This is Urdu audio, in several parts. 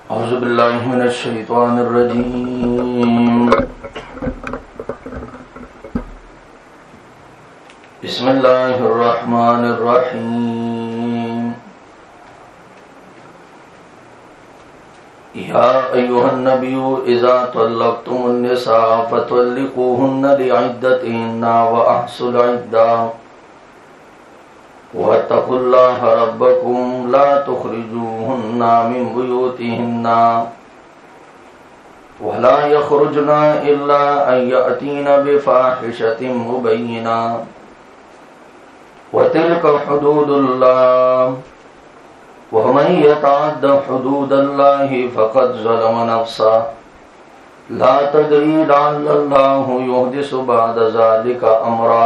औज़ुबिल्लाहि मिनश्शैतानिर्रजीम। बिस्मिल्लाहिर्रहमानिर्रहीम। या अय्युहन्नबिय्यु इज़ा तल्लक़्तुमुन्निसा फ़तल्लिक़ूहुन्ना लिइद्दतिहिन्ना व अहsul इद्दा वत्तक़ुल्लाह रब्बकुम ला तुख़रिजूहुन्ना मिन बुयूतिहिन्ना वला यख़रुजना इल्ला अन यअतीना बिफ़ाहिशतिन मुबय्यिना वतिल्क हुदूदुल्लाह वमन यतअद्द हुदूदल्लाहि फ़क़द ज़लम नफ़्सह ला तदरी लअल्लल्लाहु युहदिसु बअद ज़ालिका अमरा।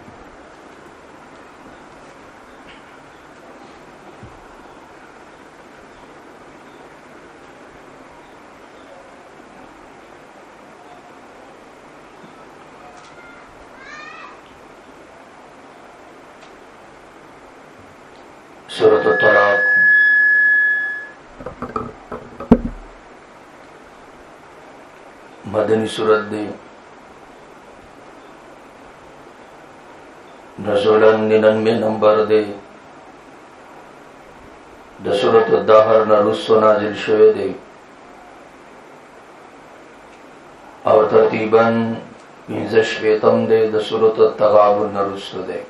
सूरत तलाक़ मदनी सूरत दे नज़ुलन 99 नंबर दे द सूरत दहर न रुस्सो नाजिल शवे दे और तरतीबन 15 दे द सूरत तगाबुन न रुस्सो दे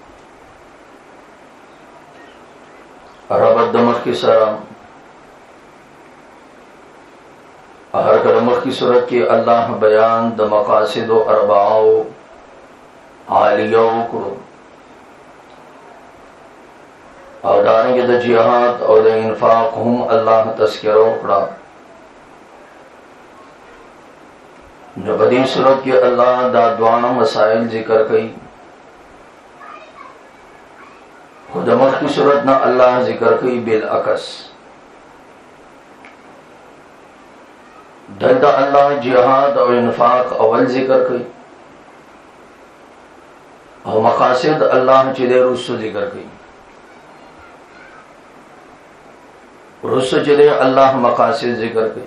रबत दमख की सरा हर कलमख की सूरत के अल्लाह बयान द मकासिद व अरबाओ आलियो को और दारेंगे द जिहाद और द इन्फाक हम अल्लाह तस्करो कड़ा नबदी सूरत के अल्लाह दा दुआना मसाइल जिक्र कई खुदमत की सूरत ना अल्लाह जिक्र कई बिलअकस दलदा अल्लाह जिहाद और इन्फाक अवल जिक्र कई और मकासिद अल्लाह चिदे रुस्सु जिक्र कई रुस्सु चिदे अल्लाह मकासिद जिक्र कई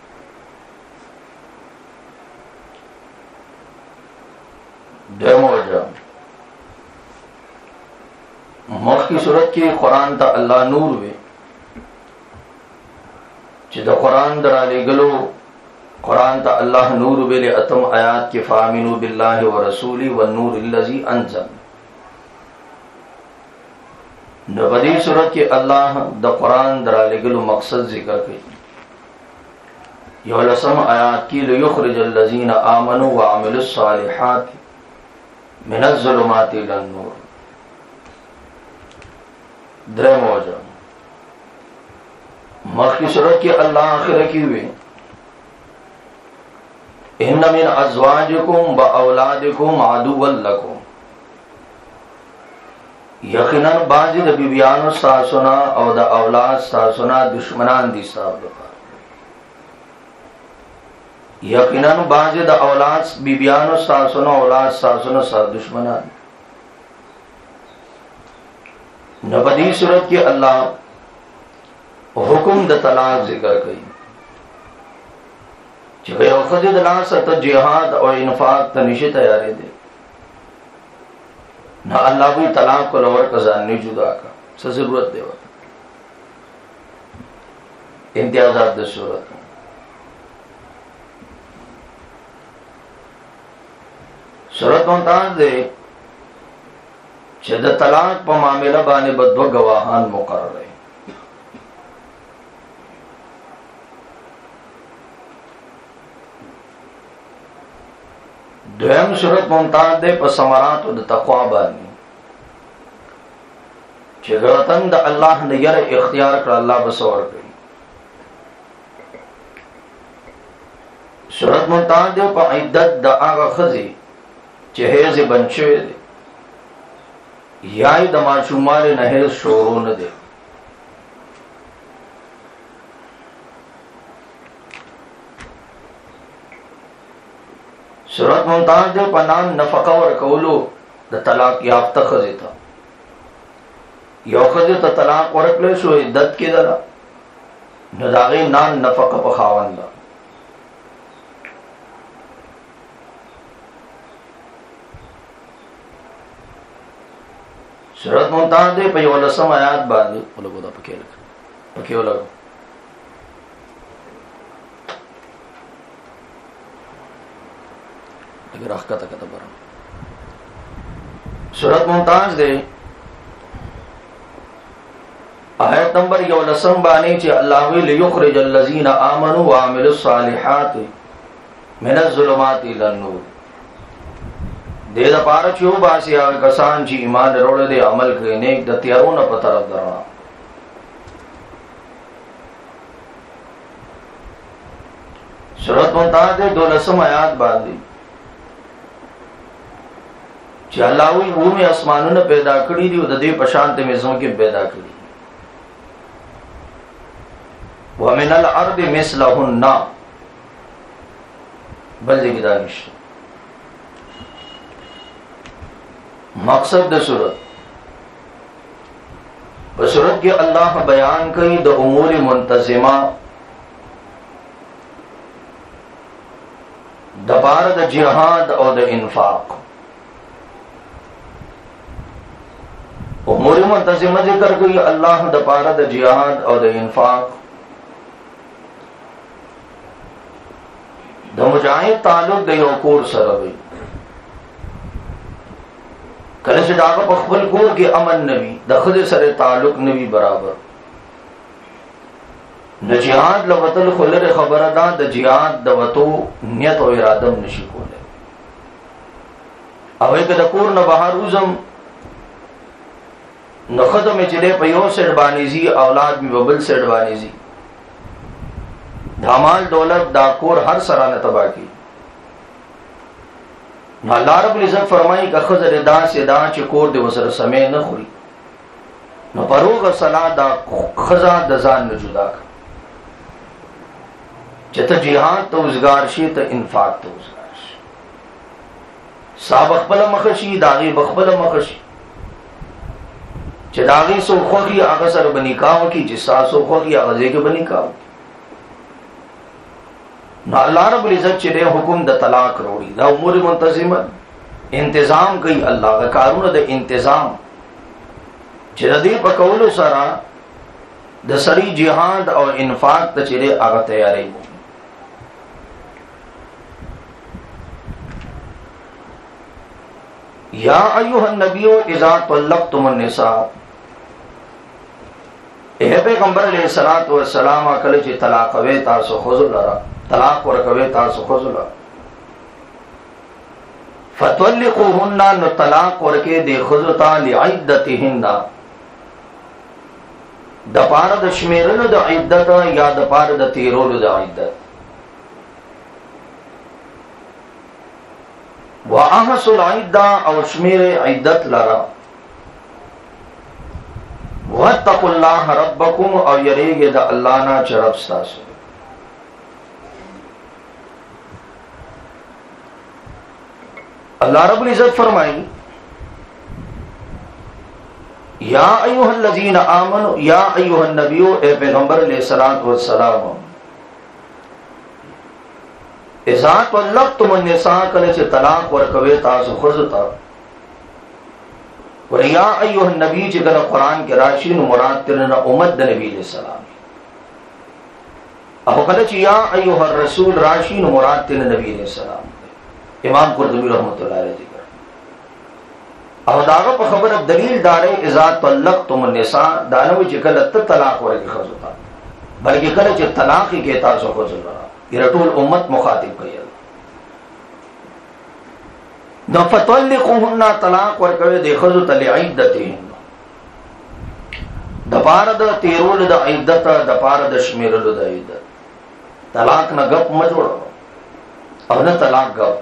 डेमोजा मख की सूरत की कुरान ता अल्लाह नूर वे चिदा कुरान दराले गलो कुरान ता अल्लाह नूर वे ले अतम आयात के फामिनु बिल्लाहि व रसूली व नूर अल्लज़ी अंज़ल नबदी सूरत के अल्लाह द कुरान दराले गलो मकसद जिक्र कई योलसम आयात की लियुख़रिजल लज़ीना आमनु व अमिलुस सालिहात मिनज़ ज़ुलुमाति इलन नूर द्रमोजा मख की सूरत के अल्लाह आखिर की हुए इन्न मिन अज़वाजिकुम व औलादिकुम अदुव्वन लकुम यकीनन बाज़ द बीबियान सासुना और द औलाद सासुना दुश्मनान दी साहब यकीनन बाज़ द औलाद बीबियान सासुना औलाद सासुना सा दुश्मनान नबदी सूरत के अल्लाह हुकुम द तलाक जिक्र कई तो जिहाद और इन्फाक तनिशे तैयारी दे ना अल्लाह भी तलाक को लवर कजान नहीं जुदा का सा जरूरत दे इम्तियाजात द सूरत सूरत मुमताज दे द तलाक पर मामला बाने बद्व गवाहान मुकर्रर है दोयम सूरत मुमताज दे पर समरात द तक़वा बानी चिगरतन द अल्लाह ने यर इख्तियार कर अल्लाह बसौर कई सूरत मुमताज दे पर इद्दत द आगा खजी चहेज बंचे दे याई दमाशुमार नहे शोरो न दे सूरत मुमताज दे पनाम नफका और कौलो द तलाक याफ्ता खजी था यो खजी तो तलाक वरकले शो इद्दत की दरा نو داغی نان نفقه په خاوند ده. سورت ممتاز ده په 11 آیات باندې ولګو دا پکې ولګو. اگر احکتا کتا برام سورت ممتاز دے آیت نمبر 11 بانے چی اللہ وی لیخرج الذین آمنوا وعملوا الصالحات من الظلمات الى النور. دے دا پارا چیو باسی آگے کسان چی ایمان روڑے دے عمل کرے نیک دا تیارون پا طرف درنا. سورت ممتاز دے 12 آیات باندی چې الله وی ومه اسمانونه پیدا کړی دی او د دې په شان ته مزو کې پیدا کړی. ومن الارض مثلهن بل دې دانش. مقصد د سورۃ په سورۃ کې الله بیان کوي د امور منتظمه د بار د جهاد او د انفاق. امور منتظمه ذکر کوي الله د پاره د جهاد او د انفاق. د مجاهد تعلق د یو کور سره وي. کله چې داغه په خپل کور کې امن نوي د خدای سره تعلق نوي برابر. د جهاد لوتل خلره خبره ده د جهاد د وتو نیت او اراده نشي کوله. او یک د کور نه بهر وزم نو ختم چلے په یو سر باندې زی اولاد می ببل سر باندې زی دھمال دولت دا کور هر سره نه تبا کی. نو الله رب العزت فرمایي که خزر دا سدا چې کور دی وسره سمې نه خوري نو پروغ صلا دا خزا د ځان نه جدا کړ. چې ته جهاد ته وزګار شي ته انفاق ته وزګار شي. صاحب خپل مخشي داغي بخپل مخشي چې داغي سو خوږي هغه سره بنکاو کی چې ساسو خوږي هغه ځای کې بنکاو. نو الله رب العزت چې د حکم د طلاق وروړي دا امور منتظمه انتظام کوي. الله د کارونو د انتظام چې د دې په کولو سره د سړي جهاد او انفاق ته چې هغه تیارې وي. یا ایها النبی اذا طلقتم النساء اے پیغمبر علیہ الصلوۃ والسلام کله چې طلاق وې تاسو خذل را طلاق ورکوي تاسو خذل فتطلقوهن نو طلاق ورکه دی خذتا لعدتهن د پاره د شمیرلو د عدت یا د پاره د تیرولو د عدت. واحصل العده او شمیر عدت لرا. واتقوا الله ربکم او یریږي د الله نه چې رب تاسو. اللہ رب العزت فرمائی یا ایوہ الذین آمنوا یا ایوہ النبی اے پیغمبر علیہ الصلوۃ والسلام اذا طلقتم النساء کله چې طلاق ورکوي تاسو خذتا ور یا ایوہ النبی چې کله قران کې راشي نو مراد ترنه امت د نبی علیہ السلام او کله چې یا ایوہ الرسول راشي نو مراد ترنه نبی علیہ السلام. امام قرطبی رحمۃ اللہ علیہ ذکر او داغه په خبره دلیل دارې اذا طلقتم النساء دانو چې کله ته طلاق ورکړي خزوتا بلکې کله چې طلاق کې تاسو خزوتا یره ټول امت مخاطب کوي. نو فطلقوهن طلاق ورکړي د خزوتا لعدتهن د پاره د تیرول د عدت د پاره د شمیرلو د عدت. طلاق نه غپ مجوړو او نه طلاق غپ.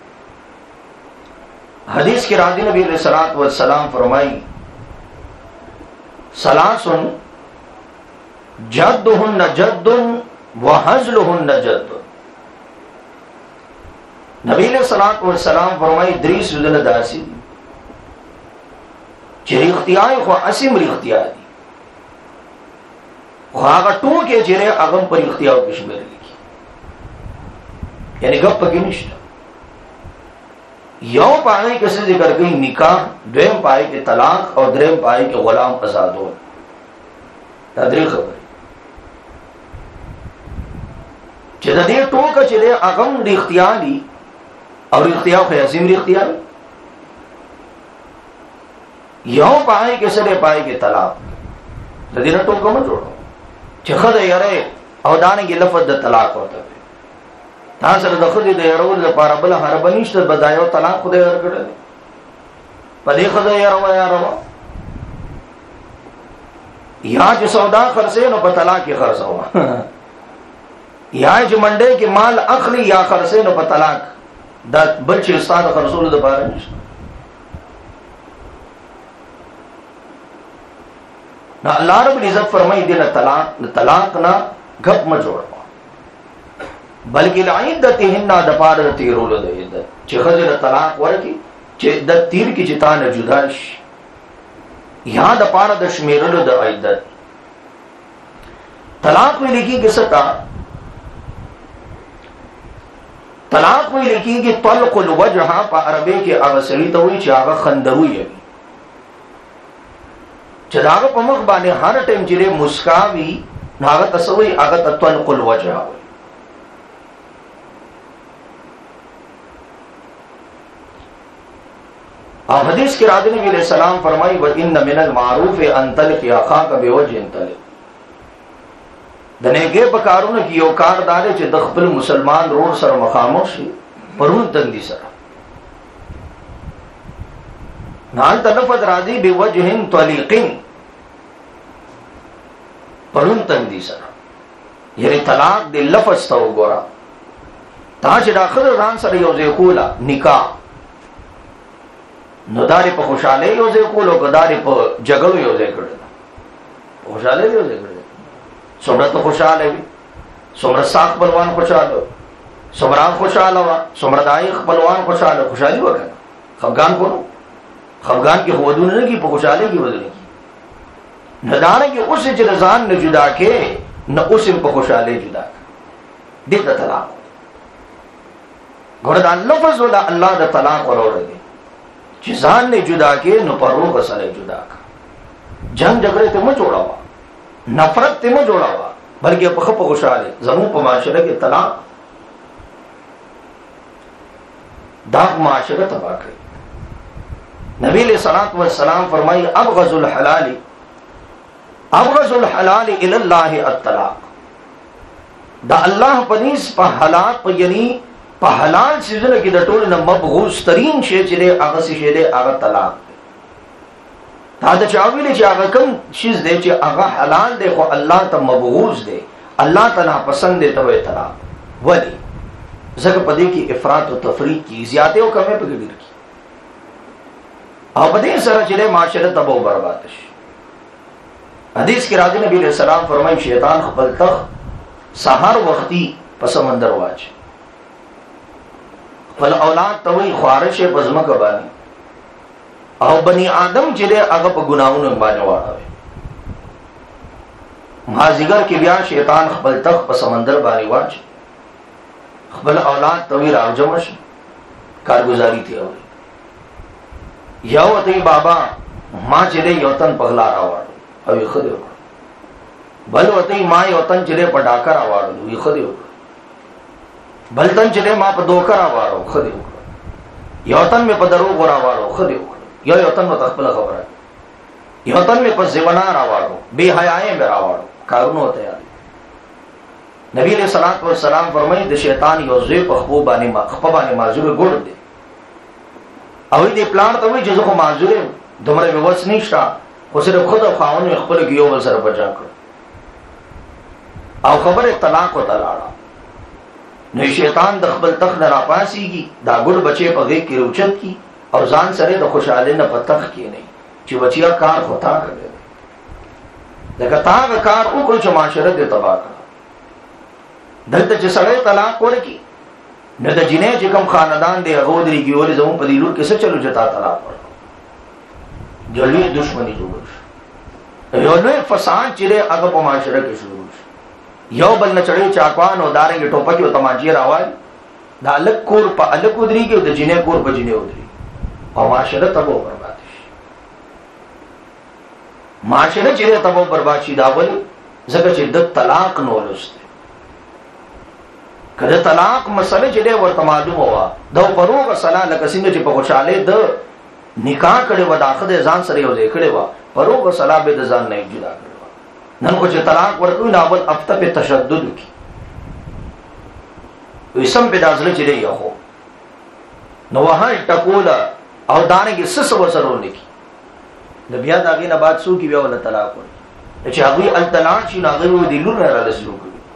حدیث کی راضی نبی علیہ الصلوۃ والسلام فرمائی ثلاث جدهن جد وهزلهن جد. نبی علیہ الصلوۃ والسلام فرمائی دری سوزنه داسي چې اختیار خو اسیم اختیار دي هغه ټوکې چې هغه په اختیار کې شمیر لیکي، یعنی غپ کې نشته. یو پای کې څه ذکر کوي نکاح، دویم پای کې طلاق او دریم پای کې غلام آزادول. دا درې خبرې چې د دې ټوکه چې هغه د اختیار دي او اختیار خو عظیم اختیار. یو پای کې سره پای کې طلاق، د دې نه ټوکه مه جوړو چې خدای یاره او دانګي لفظ د طلاق ورته تا سره د خدای د یارول لپاره بل هر بنيشته بدایو طلاق خدای ورکړل په دې خدای یاره یاره یا چې سودا خرڅې نو په طلاق کې خرڅو یا چې منډه کې مال اخلي یا خرڅې نو په طلاق دا بل چې استاد خرڅول د لپاره نشته. نو الله رب العزت فرمایي دې طلاق نه غپ م جوړو بلکې لعدتهن د پاره د تیرولو د عدت چې خزر طلاق ورکی چې د تیر کې چې تا نه جدا شي یا د پاره د شمیرلو د عدت. طلاق ویل کېږي ستا طلاق ویل کېږي طلق الوجه په عربی کې هغه سړي ته وایي چې هغه خندروي چې هغه په مخ باندې هر ټیم چې مسکاوي هغه تسوي هغه طلق الوجه. اور حدیث کے راضی نبی علیہ السلام فرمائی وَإِنَّ مِنَ الْمَعْرُوفِ أَن تَلْقِيَ أَخَاكَ بِوَجْهٍ طَلِقٍ. د نیکه په کارونو کې یو کار دار چې د خپل مسلمان رور سره مخامخ شي پرون تندي سره نال تلفظ راضی بوجه طلیق پرون تندي سره یعنی طلاق د لفظ ته وګوره تا چې داخل ځان سره یو ځای کولا نکاح نو داري په خوشاله یو ځای کولو کداري په جګړو یو ځای کړل په خوشاله یو ځای کړل څومره ته خوشاله وي څومره ساق بلوان خوشاله څومره خوشاله وا څومره دای خپلوان خوشاله خوشالي وکړه خفغان کو خفغان کې هودونه نه کې په خوشاله کې ودونه کې ندانه کې اوس چې ځان نه جدا کې نه اوس په خوشاله جدا دې ته طلاق ګور د لفظ ولا الله د طلاق ورور دی چې ځان نه جدا کې نو پرو غسله جدا کا جنگ جګړه ته مو جوړاوه نفرت ته مو جوړاوه بلکې په خپل خوشاله زمو په معاشره کې طلاق دا معاشره تباہ کړ. نبی علیہ الصلوۃ والسلام فرمایي ابغض الحلال الى الله الطلاق. دا الله پنيس په حالات په یعنی په حلال سيزونه کې د ټول نه مبغوض ترين شی چې هغه شی دی هغه طلاق. دا د چاویل چې هغه کوم شی دی چې هغه حلال دی خو الله ته مبغوض دی الله تعالی پسند دی ته طلاق. ولی زکه په دې کې افراط او تفریط کی زیاته او کمه په ګډیر کی او په دې سره چې معاشره تباہ او برباد شي. حدیث کې راځي نبی علیہ السلام فرمایي شیطان خپل تخ سحر وختي په سمندر واچ فل اولاد توي خارش پزما کبانی او بنی آدم چې هغه په ګناہوں باندې واړوي. مازیګر کې بیا شیطان خپل تخ په سمندر باندې واچ خپل اولاد توي راوجمش کارگزاری تھی او یو ته بابا ما چې یو تن پغلا راوړ او یې خدای بل وته ما یو تن چې په ډاکر راوړ یې خدای بل تن چې ما په دوکر راوړ خدای یو تن مې په درو غورا راوړ خدای یو تن مې خپل خبره یو تن مې په ځوانه راوړ به حیاي مې راوړ کارونه وته یاد. نبی علیہ الصلوۃ والسلام فرمایي د شیطان یو ځای په خپل باندې معذور ګور دی او دې پلان ته وایي چې زه خو معذور یم دومره به وس نشته خو صرف خود او خاون خپل کې یو بل سره بچا کړ او خبره طلاق او طلاق نو شیطان د خپل تخ نه راپاسيږي دا ګور بچي په غي کې روچت کی او ځان سره د خوشاله نه پتخ کې نه چې بچیا کار ہوتا کړي لکه تا کار او کوم چې معاشره دې تباہ کړ. دلته چې سړی طلاق ورکی نو د جنې چې کوم خاندان دی هغه درې کې ولې زمو په دې لور کې څه چلو جتا طلاق ورکړ جلوی دشمنی جوړ شو یو لوی فساد چې هغه په معاشره کې شروع شي. یو بل نه چړې چاکوان او دارنګ ټوپکې او تمانچې راوړي، دا الګ کور په الګ ودرېږي او د جنې کور په جنې ودرېږي او معاشره تباہ برباد شي. معاشره چې تباہ برباد شي دا ولې؟ ځکه چې د طلاق نه ولسته. کله طلاق مسله چې ورته معلومه وه دا پروغه صلاح لکه څنګه چې په خوشاله د نکاح کړي و داخه د ځان سره یو ځای کړي و پروغه صلاح به د ځان نه جدا کړي. نن کو چې طلاق ورکوي نو اول هفته په تشدد کی وسم په دازله چې دی یو نو وها ټکولا او دانګي سس وسرونه کی د بیا داګه نه بعد سو کی بیا ول طلاق ورکړي چې هغه الطلاق شي نو هغه د لور نه را رسېږي.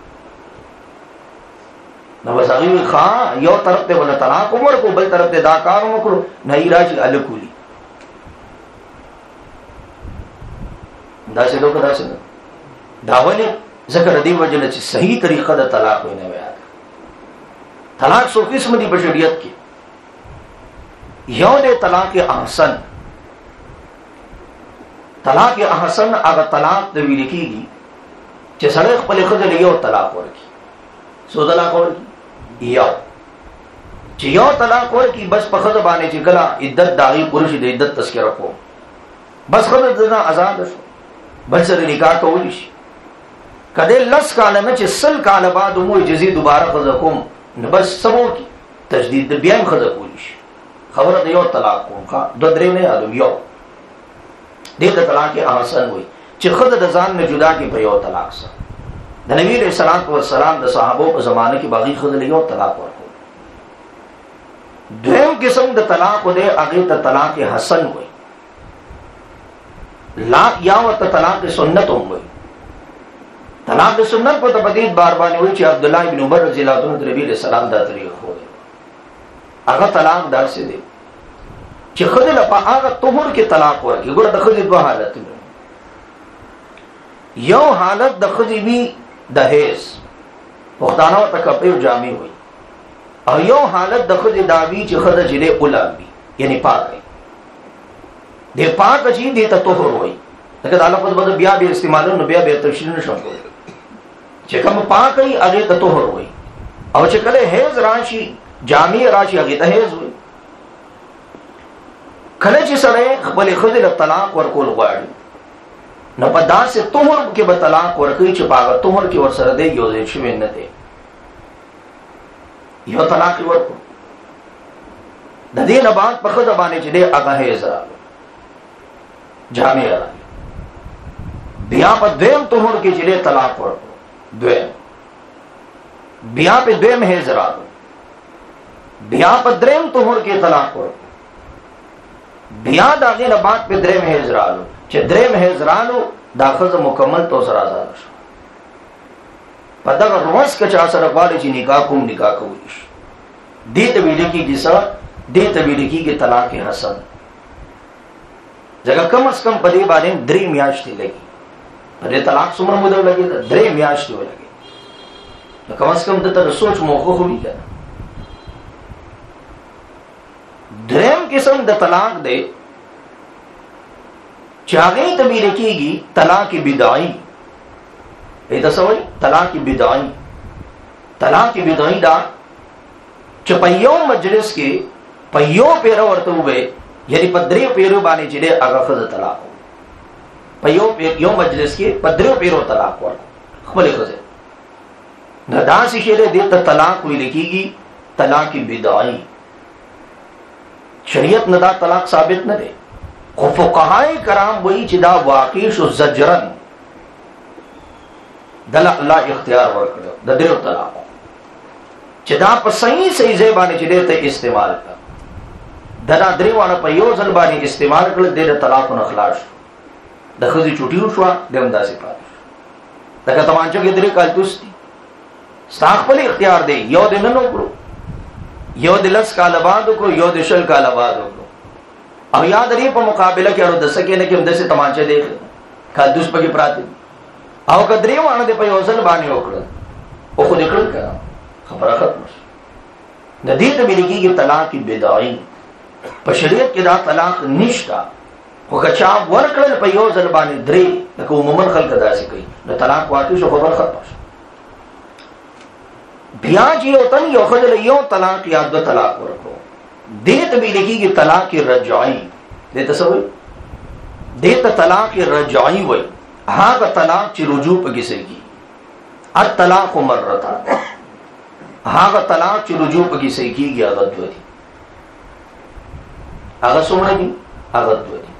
نو وسغي خا یو طرف ته ول طلاق عمر کو بل طرف ته دا کار وکړو نه راځي الکولی دا څه دوه دا څه داولی ذکر دی وجنه چې صحیح طریقه د طلاق وینه ویا. طلاق سو قسم دی بشریت کې. یو د طلاق احسن. طلاق احسن هغه طلاق د ویل کېږي چې سړی خپل خځه یو طلاق ورکړي. سو طلاق ورکړي یو چې یو طلاق ورکړي بس په خځه باندې چې کله عدت داغي پوره د عدت تذکرہ کو بس خځه دغه آزاد شو بل سره نکاح کولی شي. کله لس کال نه چې سل کال بعد مو اجازه دوباره خځه کوم نو بس سبو کی تجدید د بیا خځه کولی شي. خبره د یو طلاق کوم ښا دو درې نه یادو یو دې د طلاق احسن وي چې خځه د ځان نه جدا کی په یو طلاق سره. د نبی رسول الله والسلام د صحابه په زمانه کې باغی خځه له یو طلاق ورکړ. دویم قسم د طلاق دی هغه ته طلاق حسن وي. لا یا وت طلاق سنت هم وي. طلاق سنت په تبدید بار باندې وي چې عبد الله بن عمر رضی الله عنه د نبی رسول الله دا طریقه خو دی. هغه طلاق داسې دی چې خځه له هغه طهور کې طلاق ورکړي. ګوره د خځې دوه حالتونه، یو حالت د خځې وی د هیڅ پښتانه ته کپړې او جامې وي، او یو حالت د خځې داوی چې خځه جله اولامي یعنی پاکه دی پاک چې دې ته طهور وي. لکه د لفظ بده بیا به استعمالو نو بیا به تفصیل نشم کولی چې کوم پاکه هغه ته طهور وي او چې کله هیڅ راشي جامې راشي هغه ته هیڅ وي. کله چې سره خپل خځې له طلاق ورکول غواړي نو په داسې طهور کې به طلاق ورکوي چې باغ طهور کې ورسره دی یو ځای شوی نه دی. یو طلاق ورکو د دې نه بعد په خځه باندې چې دی هغه هیڅ راغلی جامې راغلی بیا په دویم طهور کې چې دی طلاق ورکو دویم بیا په دویم هیڅ راغلی بیا په دریم طهور کې طلاق ورکو بیا د هغې نه بعد په دریم هیڅ راغلو چې دریم هیڅ راغلو دا ښځه مکمل تو سره آزاد شو. په دغه روز که چا سره غواړي چې نکاح کوم نکاح کولی شي. دې ته ویل کېږي څه؟ دې ته ویل کېږي طلاق حسن. ځکه کم از کم په دې باندې 3 میاشتې لګي. په دې طلاق څومره موده لګي؟ 3 میاشتې ولګي. نو کم از کم دته سوچ موخه خو وي کنه. دریم قسم د طلاق دی چې هغه ته ویل کېږي طلاق بدعي. ایدا سوي طلاق بدعي. طلاق بدعي دا چې په یو مجلس کې په یو پیرو ورته وي یعنی په 3 پیرو باندې چې هغه خځه طلاق په یو مجلس کې په 3 پیرو طلاق ورکړي خپل خځه نه داسې شی دی ته طلاق ویل کېږي طلاق بدعي. شریعت نه دا طلاق ثابت نه دی خو فقهای کرام وایي چې دا واقع شو زجرن دل الله اختیار ورکړو د درو طلاق چې دا په صحیح ځای باندې چې دې ته استعمال کړ دا درې وانه په یو ځل باندې استعمال کړل د طلاق نه خلاص د خځې چټیو شو د اندازې پاتې دا تمانچو کې درې کال توستي ستا خپل اختیار دی یو دین نه وکړو یو د 10 کال بعد کو یو د 10 کال بعد کو او یاد لري په مقابله کې اړو د سکه نه کې هم د څه تمانچه دی کال دوس پکې پراته او کدرې وانه د په یو ځل باندې وکړل او خو دې کړل خبره ختم شي. د دې ته ویل کېږي طلاق بدعي. په شریعت کې دا طلاق نشته خو که چا ورکړل په یو ځل باندې درې، لکه عموما خلک داسې کوي، نو طلاق واقع شو، خبر ختمه شو. بیا چې یو تن یو ښځه یو طلاق یا دوه طلاق ورکړو، دې ته به لیکيږي طلاق رجعي. دې ته څه وایي؟ دې ته طلاق رجعي وایي. هغه طلاق چې رجوع پکې سېږي، الطلاق مرتان. هغه طلاق چې رجوع پکې سېږي هغه دوه دي. هغه څومره دي؟ هغه دوه دي.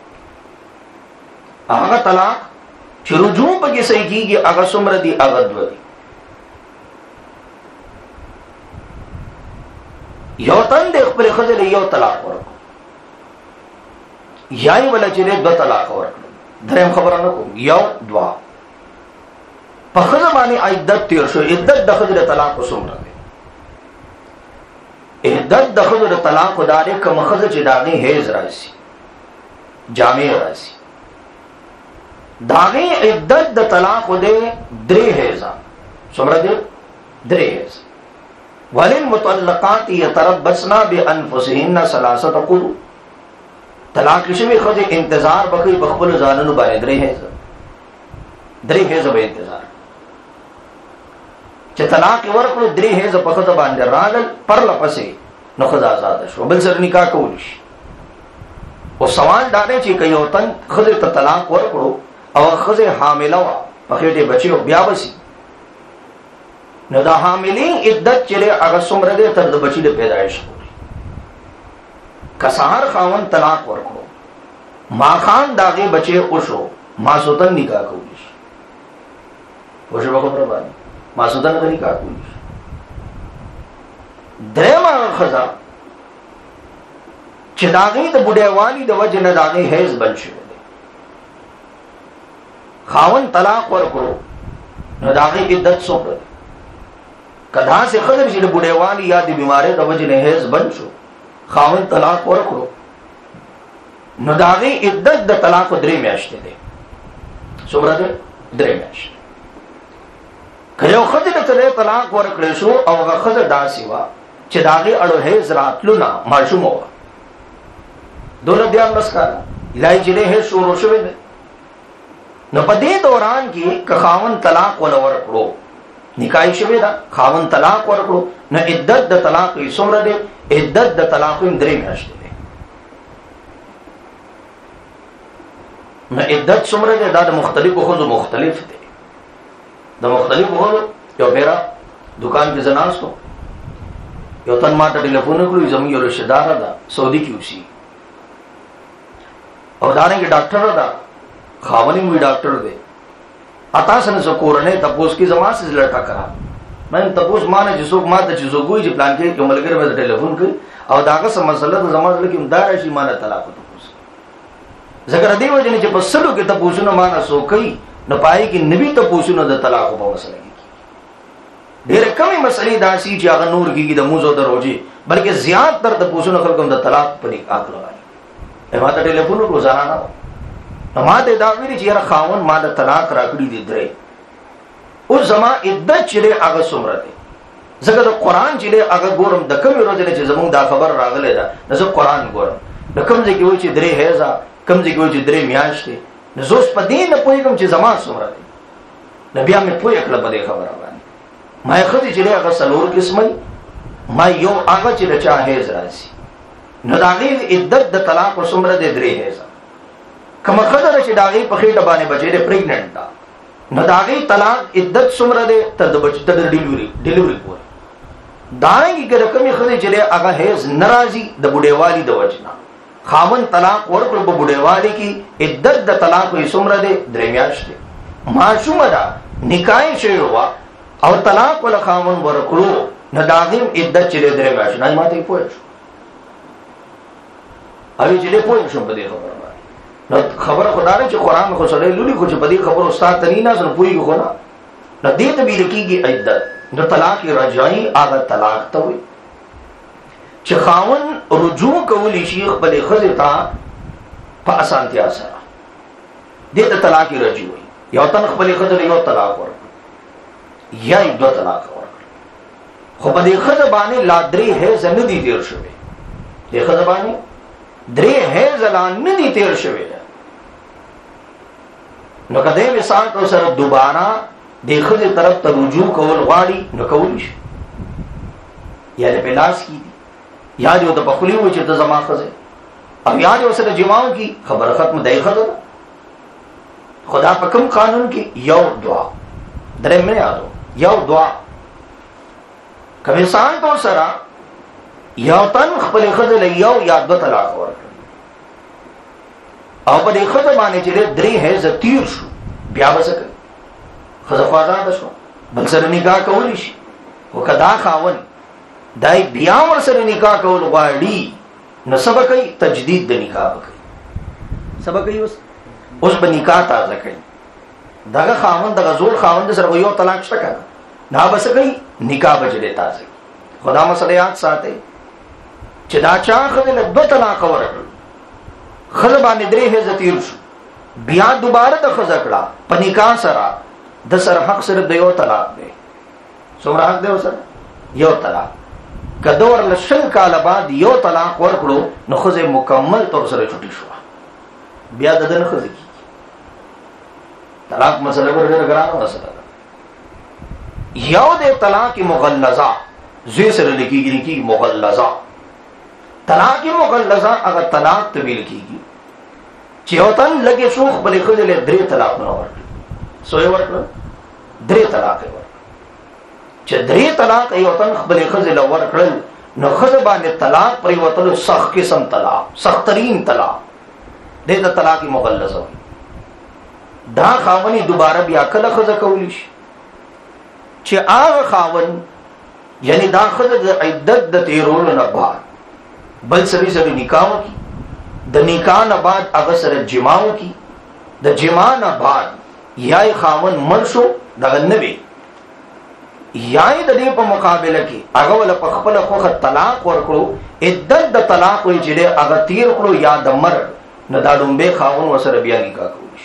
هغه طلاق چې رجوع پکې سېږي هغه څومره دي؟ هغه دوه دي. یو تن د خپل ښځې یو طلاق ورکړو، یا یې ولا چې دوه طلاق ورکړو. دریم خبره نه کوم، یو دوا په ښځه باندې عدت تیر شو. عدت د ښځې د طلاق څومره دی؟ عدت د ښځې د طلاق دا دی کومه ښځه چې د هغې حیض راشي، جامع راشي، د هغې عدت د طلاق دی 3 حیضه. څومره دی؟ 3 حیضه. وللمطلقات يتربصن بانفسهن 3 قروء. طلاق شوی خو دې انتظار بکې په خپل ځانونو باندې 3 حیضه. 3 حیضه به انتظار. چې طلاق ورکړو 3 حیضه په خپل باندې راغل پر لپسې نو خدا آزاد شو، بل سره نکاح کول شي. او سوال دا دی چې یو تن خځه ته طلاق ورکړو او خځه حامله و په خېټه بچي او بیا وسی، نو دا حاملین عدت چې هغه څومره ده تر د بچی د پیدایش پورې. کسار خاون طلاق ورکړو، ما خان داغه بچي او شو، ما سوتن نکاح کولی شي. وښه په خبره باندې ما سوتن نکاح کولی شي. درېما خزا چې داغه د بډایوالي د وجه نه داغه حیض بن شي، خاون طلاق ورکړو نو داغه عدت څومره؟ کدا سے خضر چې د بډایوالي یا د بیماری د وجه نه حیض بن شو، خاون طلاق ورکړو نو داغه عدت د طلاق 3 میاشتې ده. څومره ده؟ 3 میاشتې. کله یو خضر ته طلاق ورکړل شو او هغه خضر داسې وا چې داغه اړو حیض راتلو نه معصوم و، دوله دیار مسکار لای چې له شروع شوه ده، نو په دې دوران کې که خاون طلاق ورکړو نکاح شوی دا، خاون طلاق ورکړو نو عدت د طلاق یې څومره دی؟ عدت د طلاق یې 3 میاشتې دی. نو عدت څومره دی؟ دا د مختلفو خزو مختلف دی. د مختلفو خزو یو بیره دکان کې زناستو، یو تن ما ته ټلیفون وکړو، زموږ یو رشتہ دار ده سعودي کې اوسي او دارنګه ډاکټر ده، خاون یې ډاکټر دی. اتا سن سکورنه تپوس کی زما سے لڑکا کرا میں تپوس مانه چې څوک ماته چې زوګوي چې پلان کې کوم لګره مې ټلیفون کوي او داغه سم مسله د زما سره کې مدار شي مانه طلاق تپوس ذکر دی وجه چې په سلو کې تپوسونه مانه سو کوي نه پای کې نبی تپوسونه د طلاق په مسله کې ډېر کمی مسلې داسي چې هغه نور کېږي د موزو د روزي، بلکې زیات تر تپوسونه خلکو د طلاق په نکاح لګایي. ماته ټلیفون روزانه ما ته دا ویلي چې یاره خاون ما د طلاق راکړي دي 3، او زما عدت چې هغه څومره دی؟ ځکه د قرآن چې هغه ګورم د کومې ورځې چې زموږ دا خبر راغلی ده، نو زه قرآن ګورم د کوم ځای کې وایي چې 3 حیضه، کوم ځای کې وایي چې 3 میاشتې، نو زه اوس په دې نه پوهېږم چې زما څومره دی. نو بیا مې پوه کړه په دې خبره باندې. ما یې ښځې چې هغه 4 قسمه، ما یو هغه چې د چا حیض راځي نو د هغې عدت د طلاق څومره دی؟ 3 حیضه. کما خضر چې داغي په خېټه باندې بچی دی پریګننټ دا، نو داغي طلاق عدت څومره دی؟ تر د بچی تر ډیلیوري پورې. دانګي کې رقمي خځې چې هغه حیض ناراضي د بډایوالي د وجنا، خاون طلاق ورکړ په بډایوالي کې عدت د طلاق یې څومره دی؟ 3 میاشتې. معصومه ده نکاح شوی و او طلاق ول خاون ورکړو نو داغي عدت چې 3 میاشتې. نه ماته پوه شو اوی چې پوه شو په دې خبره. نو خبره خدای چې قرآن خو سره لولي خو چې په دې خبرو استاد تنینا سره پوری خو نه، نو دې ته ویل کېږي عدت. نو طلاق رجعي هغه طلاق ته وي چې خاون رجوع کولی شي خپل ښځې ته په اسانتیا سره، دې ته طلاق رجعي وي. یو تن خپل ښځې یو طلاق ورکړ یا 2 طلاق ورکړ، خو په دې ښځې باندې لا 3 حیض نه دي تیر شوی، دې ښځې باندې درې هیزلان ندي تیر شوی نو کده مثال تو سره دوباره د خځې طرف ته رجوع کول غواړي نو کولی شي یا د پلاس کی یا جو د بخلی و چې د زما خځه او یا جو سره جماو کی خبر ختم دی خځه خدا په کوم قانون کې یو دعا درې مې یادو یو دعا کله انسان تو سره یو تن خپل خځه له یو یا دو طلاق ورکړ او په دې خځه باندې چې درې هیڅ تیر شو بیا وسکه خځه آزاد شو بل سره نکاح کولی شي او کدا خاون دای بیا ور سره نکاح کول غواړي نو سبا کوي تجدید د نکاح کوي سبا کوي اوس په نکاح تازه کوي دغه خاون دغه زول خاون سره یو طلاق شته کنه نه بس کوي نکاح بچلې تازه خدا مسله یاد ساتي چې دا چا خدای دو طلاق ورکړ خزه باندې درې هزه تیر شو بیا دوباره د خزه کړه په نکاح سره د سره حق سره د یو طلاق دی څومره حق دی سره یو طلاق کدور لشل کال بعد یو طلاق ورکړو نو خزه مکمل طور سره چھٹی شو بیا د دن خزه کی طلاق مسله ورته ګرانه مسله یو د طلاق مغلظه زوی سره لیکيږي کی مغلظه طلاق مغلظه هغه طلاق تبیل کیږي چې یو تن لګي شوخ بلې خزه له درې طلاق نه ورکړي سوې ورکړه درې طلاق ورکړه چې درې طلاق یو تن خپل خزه له ورکړل نو خزه باندې طلاق پر وتل سخت قسم طلاق سخت ترين طلاق دې ته طلاق مغلظه دا خاوني دوباره بیا کله خزه کولی شي چې هغه خاون یعنی دا خزه د عدت د تیرول نه بعد بل سړي سره نکاح کی د نکاح نه بعد هغه سره جماع کی د جماع نه بعد یا خاون مرشو دغه نبی یا د دې په مقابله کې هغه ول په خپل خوخه طلاق ورکړو عدت د طلاق وی چې هغه تیر کړو یا د مر نه دا لومبه خاون وسره بیا نکاح کوي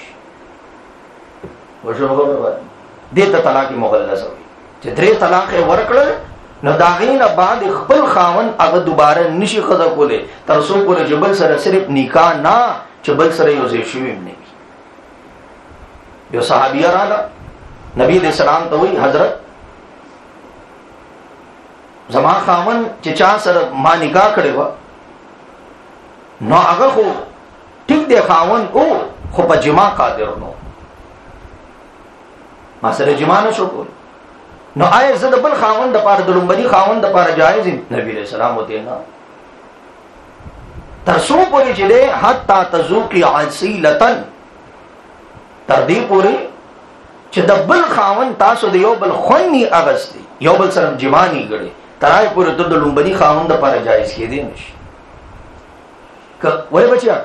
ورشو خبره دې ته طلاق مغلظه وي چې درې طلاق ورکړل نو داغینه بعد خپل خاون هغه دوباره نشي خزه کوله تر څو پورې جبل سره صرف نکاح نه چې بل سره یو ځای شوی نه یو صحابیه راغله نبی دې سلام ته وی حضرت زما خاون چې چا سره ما نکاح کړی و نو هغه خو ټیک دی خاون او خو په جما قادر نو ما سره جما نه شو کول نو آیا زه د بل خاون د پاره د لومبني خاون د پاره جایز نبی رسول الله وته نه تر څو پورې چې له حتا تذوقي عسیلتن تر دې پورې چې د بل خاون تاسو د یو بل خونی اغستی یو بل سره جمانی غړي ترای پورې ته د لومبني خاون د پاره جایز کېدی نشي وای بچیا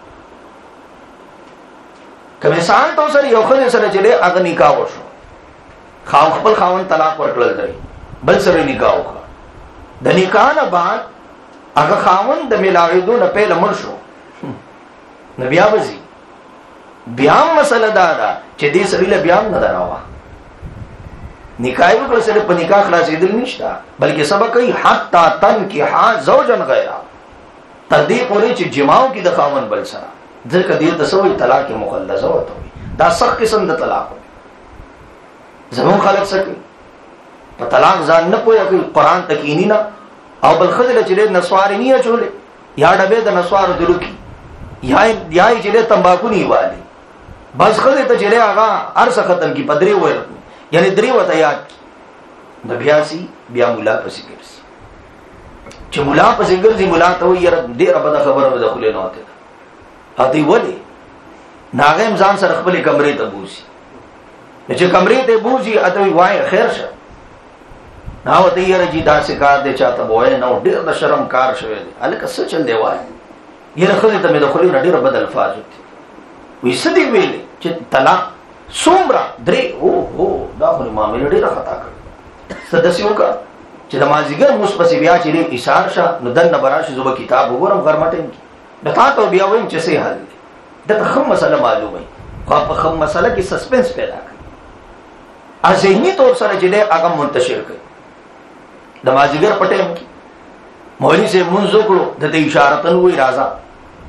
کوم انسان تو سره یو خل سره چې له اغه نکاح وشو خاون خپل خاون طلاق ورکړل دی بل سره نکاح وکړه د نکاح نه بعد هغه خاون د ملاویدو نه پهل مړ شو نبی ابزي بیا مسله دا ده چې دې سړي له بیا نه دراوه نکاح وکړه سره په نکاح خلاصېدل نشته بلکې سبق کوي حتا تنکح زوجا غیره تر دې پورې چې جماو کې د خاون بل سره ځکه دې د سوې طلاق مغلظه وته دا سخت قسم د طلاق زمون خلق سکی په طلاق ځان نه پوهه کوي قران تکینی نه او بل خدای چې نسوار نه چولې یا ډبه د نسوار درو کی یا چې تمباکو نه والی بس خدای ته چې هغه ارسه ختم کی پدری وای یعنی درې وته یاد د بیاسي بیا مولا پسې ګرځي چې مولا پسې ګرځي مولا ته وي رب دې رب دا خبره ده خلې نه وته هدي ولي ناغم ځان سره خپل کمرې ته بوزي چې کمرې ته بوزي اته وای خیر شه ناو ته یې رجی دا سکار دې چاته وای نو ډېر د شرم کار شوی دی الکه څه چل دی وای یره خو ته مې د خلې ډېر بدل الفاظ دي وې سدي ویل چې طلاق سومرا درې او دا خو ما مې ډېر خطا کړ سدسیو کا چې د مازیګر مصبسي بیا چې اشار شه نو دنه براشي زوب کتاب وګورم غرمټم کی د تاسو بیا وایم چې څه حل دی د خم مسله معلومه خو په خم مسله کې سسپنس پیدا کړي ذهني طور سره چې هغه منتشر کړي د مازیګر پټم کی مولوی سے منځ کړو د دې اشاره تن وې راځه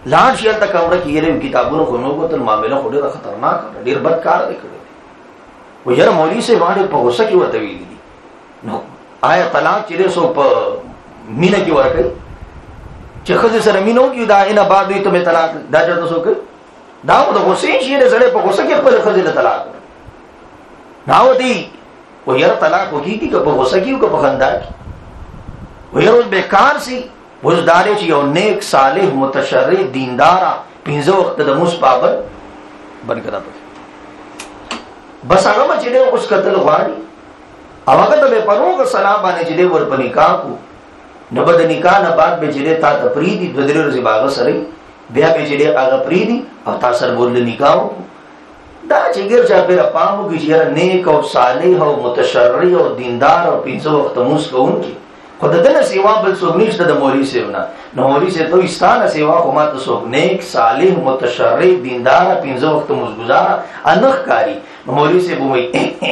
لاړ شي ته کمره کې یې کتابونو خو نو کوتل معاملې خو ډېر خطرناک ډېر بد کار دی کړی و یاره مولوی سے باندې په غوسه کې وته ویلي نو آیا طلاق چې سو په مینه کې ورکړي چې خځه سره مینو کې دا نه بعد وي ته طلاق دا چرته سو کوي دا د غوسې شي نه سره په غوسه کې خپل خځه طلاق ناو دی و یاره طلاق وکړي که په غوسه کې او که په خندا کې و یاره بیکار سي وزدارې چې یو نیک صالح متشرع دیندار 15 وخت د موس پابند بن کړه بس هغه چې له اوس قتل غواړي او هغه ته په پروغه سلام باندې چې ور په نکاح کو نو بد نکاح نه بعد به چې تا ته پریدي د درې ورځې باغ سره بیا به چې هغه پریدي او تاسو سره بول نکاح دا چې ګر چا په پامو کې چې نیک او صالح او متشرع او دیندار او 15 وخت موس کوونکی خود دنه سیوا بل څوک نشته د مولوی سیونه نو مولوی سي ته استانه سیوا خو ماته څوک نیک صالح متشرع دیندار 15 وخت مزګزار انخ کاری نو مولوی سي بومي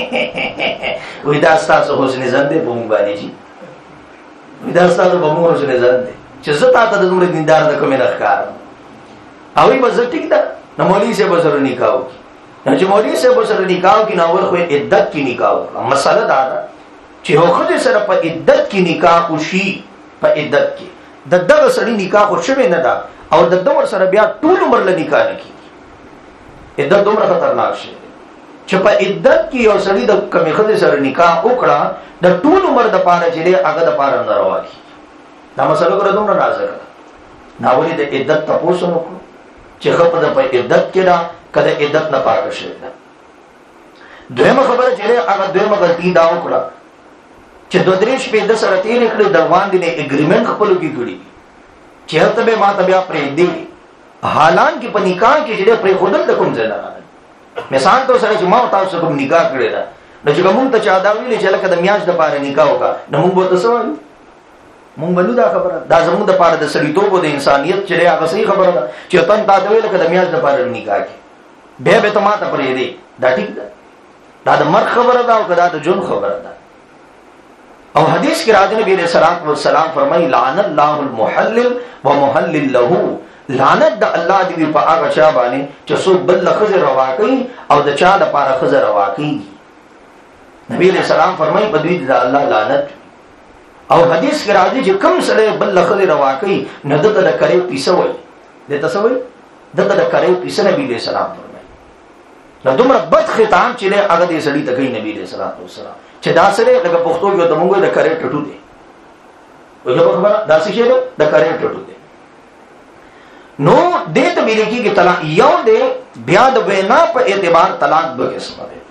وې دا ستاسو حسن زن دې بوم باندې جی وې دا ستاسو بوم حسن زن دې چې زتا ته د دومره دیندار د کومه نخکار او یې بس ټیک ده نو مولوی سي بسره نکاح نو چې مولوی سي بسره نکاح کې نو ور خو عدت کې نکاح مسله دا ده چې هغه سره په عدت کې نکاح وشي په عدت کې د دغه سړي نکاح خو شوی نه ده او د دور سره بیا ټول عمر له نکاح نه کیږي عدت دومره خطرناک شي چې په عدت کې یو سړي د کمی خدای سره نکاح وکړه د ټول عمر د پاره چې هغه د پاره نه راوړي دا مسله ګره دومره نازک ده ناولې د عدت تاسو نو چې خپل په عدت کې را کله عدت نه پاره شي دویمه خبره چې هغه دویمه غلطي دا وکړه چې دوه درې شپې د سره تیر کړي د باندې نه اګریمنت خپل کې کړی چې هغه به ما ته بیا پرې دی حالان کې په نکاح کې چې پرې خودل د کوم ځای نه مثال تو سره چې ما تاسو کوم نکاح کړی دا نو چې کوم ته چا دا ویلي چې لکه د میاش د پاره نکاح وکا نو موږ به تاسو موږ بلو دا خبره دا زموږ د پاره د سړیتوب او د انسانيت چې هغه صحیح خبره ده چې تن تا دوی لکه د میاش د پاره نکاح کې به ته ما ته پرې دی دا ټیک ده دا د مرګ خبره ده او دا د جون خبره ده او حدیث کې راځي نبی رسول الله والسلام فرمایي لعن الله المحلل ومحلل له لعنت د الله دی په هغه چا باندې چې څوک بل خزر روا کوي او د چا لپاره خزر روا کوي نبی رسول الله فرمایي په دې د الله لعنت او حدیث کې راځي چې کوم سره بل خزر روا کوي نه د کرے پیسه وي د تسوي د کرے پیسه نبی رسول الله فرمایي نو دومره بد ختام چې هغه دې سړي ته کوي نبی رسول الله چې دا سره لکه پښتو کې ته مونږه د کرے ټټو دی او یو خبره دا څه شی ده د کرے ټټو دی نو دې ته ویل کېږي طلاق یو دی بیا د وینا په اعتبار طلاق به قسمه ده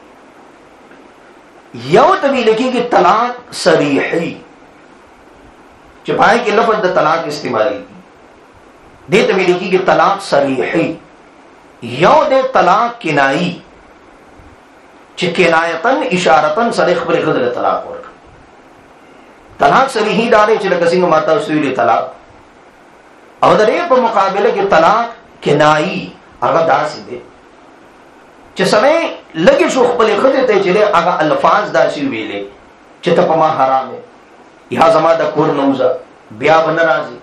یو ته ویل کېږي طلاق صریحي چې پای کې لفظ د طلاق استعمالي دې ته ویل کېږي طلاق صریحي یو دی طلاق کنایي چې کنایتن اشارتن سره خبره خزر طلاق ورک طلاق صریحي داري چې لکه څنګه ماته وسویلې طلاق او درې په مقابله کې طلاق کنایي هغه داسې دي چې سره لګي شو خپل خزر ته چې هغه الفاظ داسې ویلې چې ته په ما حرام یا زما د کور نوزه بیا بن راځي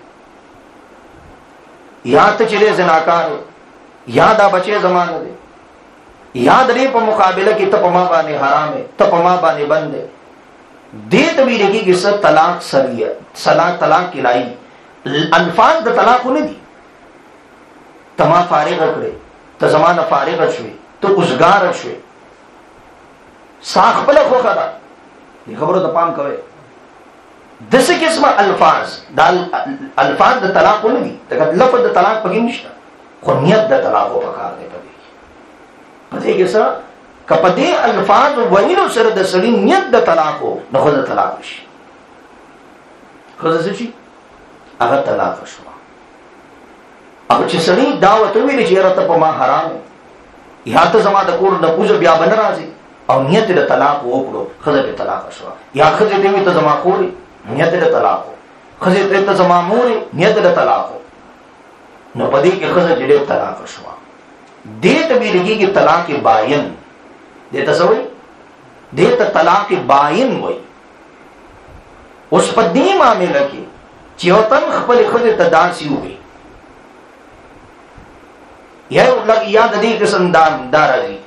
یا ته چې زناکار یا دا بچي زمانه دي یاد لري په مقابله کې ته په ما باندې حرام ہے ته په ما باندې بند ہے دې ته ویل کېږي چې طلاق سریه طلاق کلای الفاظ د طلاق نه دي تما فارغ کړي ته زمانه فارغ شوي ته اوسګار شوي صاحب له خو خبره دې خبرو ته پام کوي دغه قسمه الفاظ د طلاق نه دي دا لفظ د طلاق پکې نشته خو نیت د طلاق په کار دی پدې کې څه کپدې الفاظ وینو سره د سړي نیت د طلاق نو خو د طلاق شي خو څه شي هغه طلاق شو او چې سړي دعوت ویل چې راته په ما حرام یا ته زما د کور د پوجا بیا بن راځي او نیت د طلاق وکړو خزه په طلاق شو یا خزه دې ته زما خوري نیت د طلاق خزه دې ته زما موري نیت د طلاق نو پدې کې خزه دې طلاق شو دې ته ویل کېږي طلاق باین دې ته سوي دې ته طلاق باین وایي اوس په دې معاملې کې چې یو تن خپل خزه ته داسي وي یا یاد دې قسم دارازي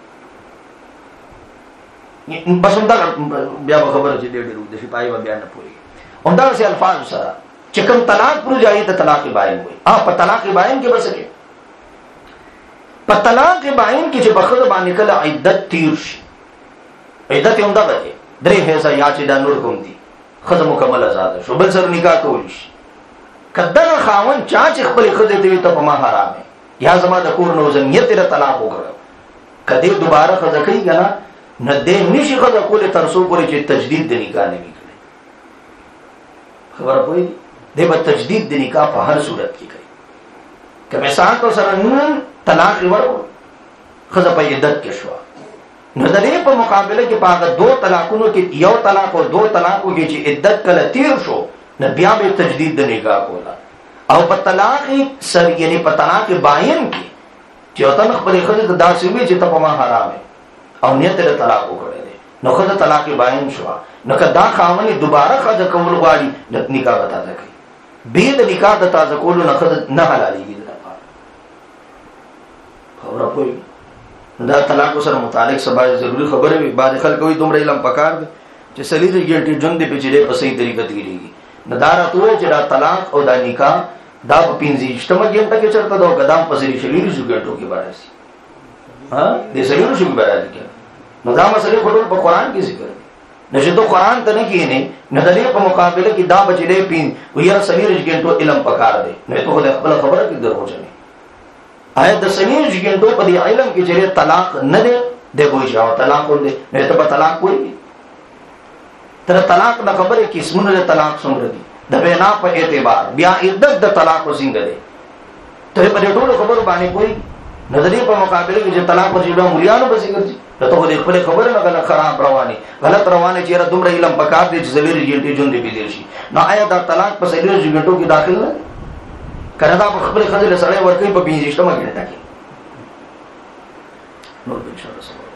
بس همدا بیا خبره چې ډېر د شپای و بیان نه پوي همدا سي الفاظ سره چې کوم طلاق پر جایي ته طلاق باین وي په طلاق باین کې بس کې په طلاق باین کې چې بخره باندې کله عدت تیر شي عدت هم دا وایي درې هيڅ یا چې دا نور کوم دي خزه مکمل آزاد شو بل سره نکاح کول شي کدر خاون چا چې خپل خزه دی ته په ما حرام یا زما د کور نو زمیت ر طلاق وکړه کدی دوباره خزه کوي کنه نه دې نشي خزه کول تر څو پورې چې تجدید د نکاح نه وکړي خبر پوي دې په تجدید د نکاح په هر صورت کې کوي کله سات سره نن طلاق ورو خزه په عدت کې شو نو د دې په مقابله کې پاګه دو طلاقونو کې یو طلاق او دو طلاقو کې چې عدت کله تیر شو نه بیا به تجدید د نکاح کولا او په طلاق سر یعنی په طلاق باین کې چې وطن خپل خزه د داسې وي چې ته په ما حرام او نیت له طلاق وکړي نو خزه طلاق باین شو نو کدا خاوني دوباره خزه کول غواړي د نکاح وتا ځکه به د نکاح د تازه کولو نه خزه نه حلاليږي خبره کوي دا طلاق سره متعلق سبا ضروری خبره وي بعد خلک کوي دومره علم پکار دي چې سلیده ګټي ژوند په چیرې په صحیح طریقه تیریږي ندارت وې چې دا طلاق او دا نکاح دا په 15 اجتماع ګټه کې چرته دا قدم په سری شلیری شو ګټو کې باراسي ها دې سلیری شو باراسي نو دا مسله په قرآن کې ذکر دي نشه تو قرآن ته نه کینې ندلې په مقابله کې دا بچلې پین ویره سلیری ګټو علم پکار دي نه ته خپل خبره کې دروځنه آیا د سنیر جګندو په دې علم کې چې طلاق نه دی د کوئی شاو طلاق ولې نه ته په طلاق کوي تر طلاق د خبره کې اسمونه د طلاق څنګه دي د بنا په اعتبار بیا عدت د طلاق څنګه دی ته په دې ټولو خبرو باندې کوئی نظری په مقابله کې چې طلاق ورجو مليانو به څنګه دي ته خو خپل خبره نه غلط خراب رواني غلط روانه چې را دومره علم پکار دي چې زلیر جنټي جون دي بيدل شي نو آیا دا طلاق په سلیر جنټو کې داخل نه کنه دا خپل خزر سره ورکې په 15 اشتمه کې نه تاکي نور ان شاء الله